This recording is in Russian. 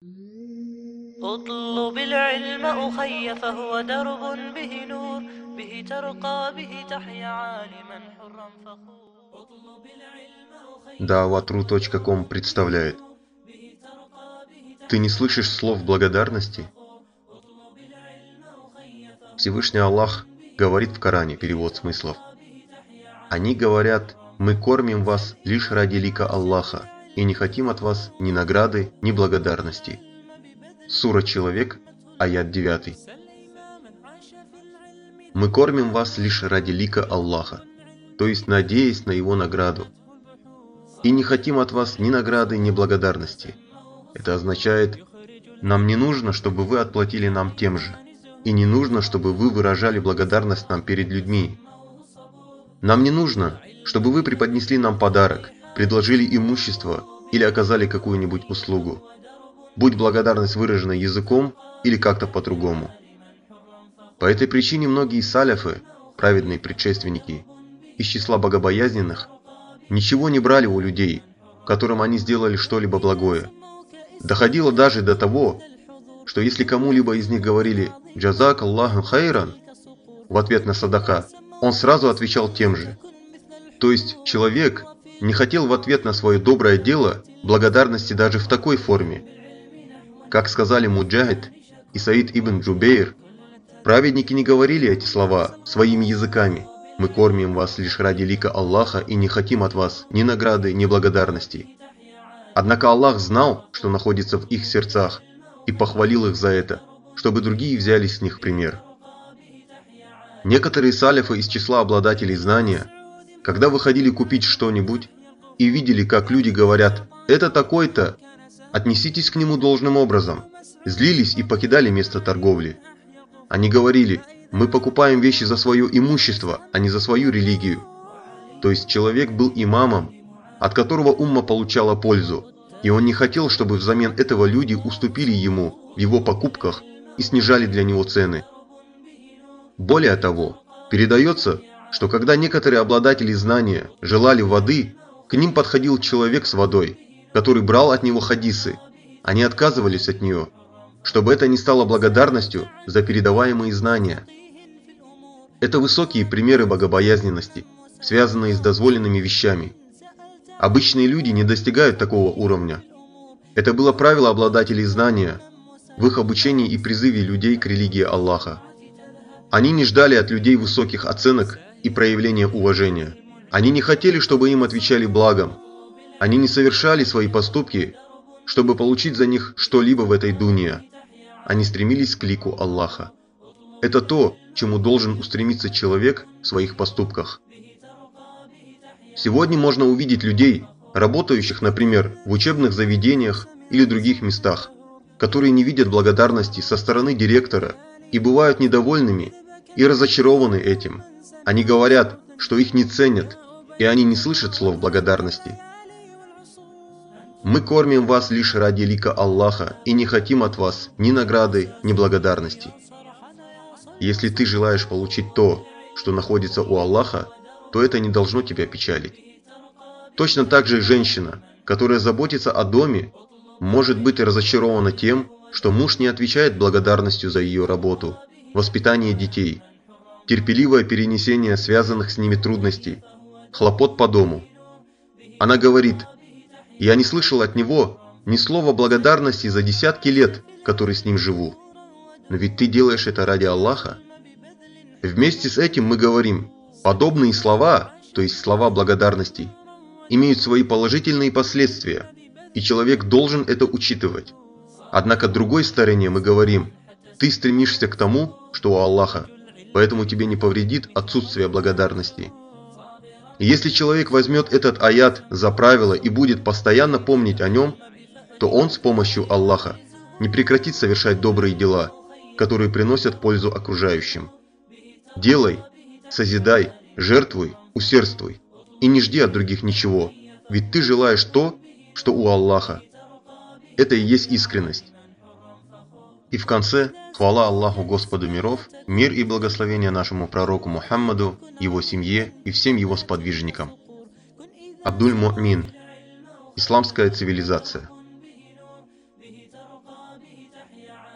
اطلب العلم أخي فهو درب به نور به ترقى به تحيا عالما حرا فخور. Daawatru.com представляет. Ты не слышишь слов благодарности? Всевышний Аллах говорит в Коране, перевод смыслов. Они говорят: мы кормим вас лишь ради лика Аллаха и не хотим от вас ни награды, ни благодарности. Сура Человек, аят 9. Мы кормим вас лишь ради лика Аллаха, то есть надеясь на его награду. И не хотим от вас ни награды, ни благодарности. Это означает, нам не нужно, чтобы вы отплатили нам тем же. И не нужно, чтобы вы выражали благодарность нам перед людьми. Нам не нужно, чтобы вы преподнесли нам подарок, предложили имущество или оказали какую-нибудь услугу. Будь благодарность выражена языком или как-то по-другому. По этой причине многие саляфы, праведные предшественники, из числа богобоязненных, ничего не брали у людей, которым они сделали что-либо благое. Доходило даже до того, что если кому-либо из них говорили «Джазак Аллаху хайран» в ответ на садака, он сразу отвечал тем же. То есть человек не хотел в ответ на свое доброе дело благодарности даже в такой форме. Как сказали Муджахид и Саид ибн Джубейр, праведники не говорили эти слова своими языками: «Мы кормим вас лишь ради лика Аллаха и не хотим от вас ни награды, ни благодарности». Однако Аллах знал, что находится в их сердцах, и похвалил их за это, чтобы другие взяли с них пример. Некоторые саляфы из числа обладателей знания, когда выходили купить что-нибудь и видели, как люди говорят «это такой-то», отнеситесь к нему должным образом, злились и покидали место торговли. Они говорили: мы покупаем вещи за свое имущество, а не за свою религию. То есть человек был имамом, от которого умма получала пользу, и он не хотел, чтобы взамен этого люди уступили ему в его покупках и снижали для него цены. Более того, передается, что когда некоторые обладатели знания желали воды, к ним подходил человек с водой, который брал от него хадисы. Они отказывались от нее, чтобы это не стало благодарностью за передаваемые знания. Это высокие примеры богобоязненности, связанные с дозволенными вещами. Обычные люди не достигают такого уровня. Это было правило обладателей знания в их обучении и призыве людей к религии Аллаха. Они не ждали от людей высоких оценок и проявления уважения. Они не хотели, чтобы им отвечали благом. Они не совершали свои поступки, чтобы получить за них что-либо в этой дунья. Они стремились к лику Аллаха. Это то, к чему должен устремиться человек в своих поступках. Сегодня можно увидеть людей, работающих, например, в учебных заведениях или других местах, которые не видят благодарности со стороны директора и бывают недовольными и разочарованы этим. Они говорят, что их не ценят, и они не слышат слов благодарности. Мы кормим вас лишь ради лика Аллаха и не хотим от вас ни награды, ни благодарности. Если ты желаешь получить то, что находится у Аллаха, то это не должно тебя печалить. Точно так же и женщина, которая заботится о доме, может быть разочарована тем, что муж не отвечает благодарностью за ее работу, воспитание детей, терпеливое перенесение связанных с ними трудностей, хлопот по дому. Она говорит: «Я не слышал от него ни слова благодарности за десятки лет, которые с ним живу». Но ведь ты делаешь это ради Аллаха. Вместе с этим мы говорим: подобные слова, то есть слова благодарности, имеют свои положительные последствия, и человек должен это учитывать. Однако другой стороне мы говорим: ты стремишься к тому, что у Аллаха, поэтому тебе не повредит отсутствие благодарности. И если человек возьмет этот аят за правило и будет постоянно помнить о нем, то он с помощью Аллаха не прекратит совершать добрые дела, которые приносят пользу окружающим. Делай, созидай, жертвуй, усердствуй и не жди от других ничего, ведь ты желаешь то, что у Аллаха. Это и есть искренность. И в конце хвала Аллаху Господу миров, мир и благословение нашему пророку Мухаммаду, его семье и всем его сподвижникам. Абдуль Му'мин. Исламская цивилизация. ترقى به تحيا